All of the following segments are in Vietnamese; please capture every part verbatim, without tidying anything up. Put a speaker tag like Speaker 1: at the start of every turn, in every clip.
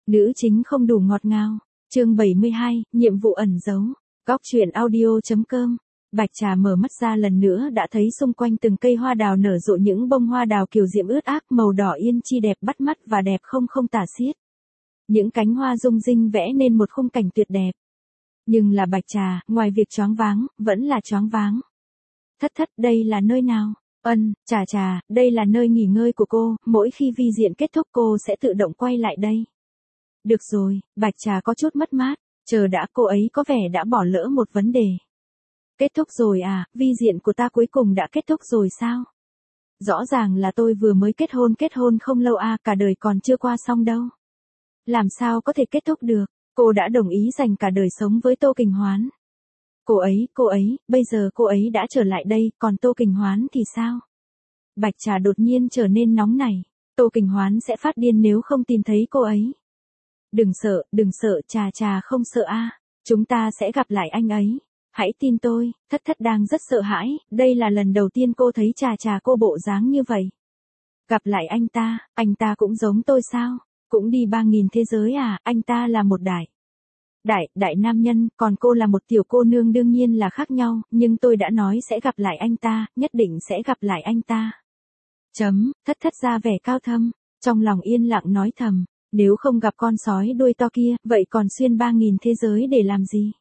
Speaker 1: Nữ chính không đủ ngọt ngào. Chương bảy mươi hai, nhiệm vụ ẩn giấu. Góc truyện audio.com. Bạch Trà mở mắt ra lần nữa đã thấy xung quanh từng cây hoa đào nở rộ những bông hoa đào kiều diễm ướt át màu đỏ yên chi đẹp bắt mắt và đẹp không không tả xiết. Những cánh hoa rung rinh vẽ nên một khung cảnh tuyệt đẹp. Nhưng là Bạch Trà, ngoài việc choáng váng, vẫn là choáng váng. Thất thất, đây là nơi nào? Ân, Trà Trà, đây là nơi nghỉ ngơi của cô, mỗi khi vi diện kết thúc cô sẽ tự động quay lại đây. Được rồi, Bạch Trà có chút mất mát, chờ đã, cô ấy có vẻ đã bỏ lỡ một vấn đề. Kết thúc rồi à, vi diện của ta cuối cùng đã kết thúc rồi sao? Rõ ràng là tôi vừa mới kết hôn kết hôn không lâu à, cả đời còn chưa qua xong đâu. Làm sao có thể kết thúc được, cô đã đồng ý dành cả đời sống với Tô Kình Hoán. Cô ấy, cô ấy, bây giờ cô ấy đã trở lại đây, còn Tô Kình Hoán thì sao? Bạch Trà đột nhiên trở nên nóng nảy, Tô Kình Hoán sẽ phát điên nếu không tìm thấy cô ấy. Đừng sợ, đừng sợ, Trà Trà không sợ a, chúng ta sẽ gặp lại anh ấy. Hãy tin tôi, thất thất đang rất sợ hãi, đây là lần đầu tiên cô thấy Trà Trà cô bộ dáng như vậy. Gặp lại anh ta, anh ta cũng giống tôi sao? Cũng đi ba nghìn thế giới à, anh ta là một đại. Đại, đại nam nhân, còn cô là một tiểu cô nương đương nhiên là khác nhau, nhưng tôi đã nói sẽ gặp lại anh ta, nhất định sẽ gặp lại anh ta. Chấm, thất thất ra vẻ cao thâm, trong lòng yên lặng nói thầm, nếu không gặp con sói đuôi to kia, vậy còn xuyên ba nghìn thế giới để làm gì?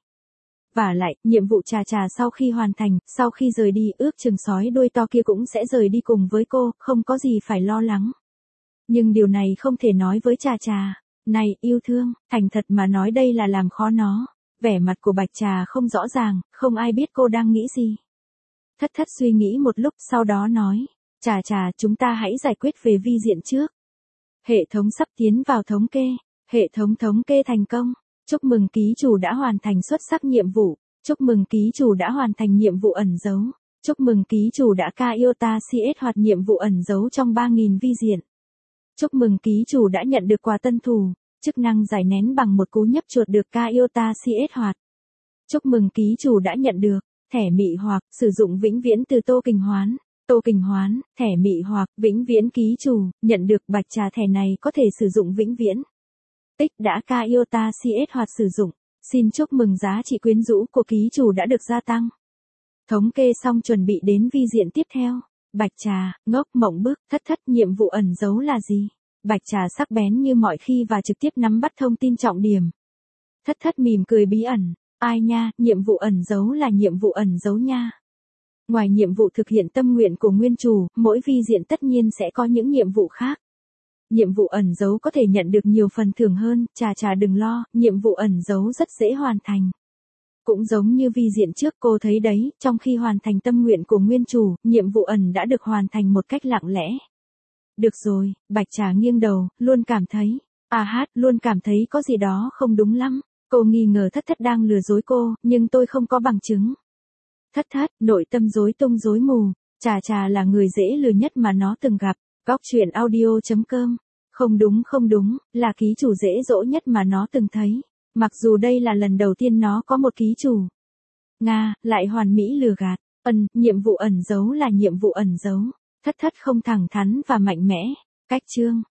Speaker 1: Vả lại, nhiệm vụ Trà Trà sau khi hoàn thành, sau khi rời đi, ước chừng sói đuôi to kia cũng sẽ rời đi cùng với cô, không có gì phải lo lắng. Nhưng điều này không thể nói với Trà Trà. Này, yêu thương, thành thật mà nói đây là làm khó nó. Vẻ mặt của Bạch Trà không rõ ràng, không ai biết cô đang nghĩ gì. Thất thất suy nghĩ một lúc sau đó nói. Trà Trà, chúng ta hãy giải quyết về vi diện trước. Hệ thống sắp tiến vào thống kê. Hệ thống thống kê thành công. Chúc mừng ký chủ đã hoàn thành xuất sắc nhiệm vụ. Chúc mừng ký chủ đã hoàn thành nhiệm vụ ẩn giấu. Chúc mừng ký chủ đã ca yêu ta xê ét hoạt nhiệm vụ ẩn giấu trong ba nghìn vi diện. Chúc mừng ký chủ đã nhận được quà tân thủ, chức năng giải nén bằng một cú nhấp chuột được ca yêu ta xê ét hoạt. Chúc mừng ký chủ đã nhận được thẻ mị hoặc sử dụng vĩnh viễn từ Tô Kình Hoán. Tô Kình Hoán, thẻ mị hoặc vĩnh viễn ký chủ, nhận được Bạch Trà thẻ này có thể sử dụng vĩnh viễn. Tích đã ca yêu ta xê ét hoạt sử dụng. Xin chúc mừng giá trị quyến rũ của ký chủ đã được gia tăng. Thống kê xong chuẩn bị đến vi diện tiếp theo. Bạch Trà, ngốc mộng bức, thất thất nhiệm vụ ẩn giấu là gì? Bạch Trà sắc bén như mọi khi và trực tiếp nắm bắt thông tin trọng điểm. Thất thất mỉm cười bí ẩn, ai nha, nhiệm vụ ẩn giấu là nhiệm vụ ẩn giấu nha. Ngoài nhiệm vụ thực hiện tâm nguyện của nguyên chủ, mỗi vi diện tất nhiên sẽ có những nhiệm vụ khác. Nhiệm vụ ẩn giấu có thể nhận được nhiều phần thưởng hơn, Trà Trà đừng lo, nhiệm vụ ẩn giấu rất dễ hoàn thành. Cũng giống như vi diện trước cô thấy đấy, trong khi hoàn thành tâm nguyện của nguyên chủ, nhiệm vụ ẩn đã được hoàn thành một cách lặng lẽ. Được rồi, Bạch Trà nghiêng đầu, luôn cảm thấy, à hát, luôn cảm thấy có gì đó không đúng lắm. Cô nghi ngờ thất thất đang lừa dối cô, nhưng tôi không có bằng chứng. Thất thất, nội tâm rối tung rối mù, Trà Trà là người dễ lừa nhất mà nó từng gặp. Góc truyện audio.com. Không đúng không đúng, là ký chủ dễ dỗ nhất mà nó từng thấy. Mặc dù đây là lần đầu tiên nó có một ký chủ. Nga, lại hoàn mỹ lừa gạt. Ân, nhiệm vụ ẩn giấu là nhiệm vụ ẩn giấu. Thất thất không thẳng thắn và mạnh mẽ. Cách chương.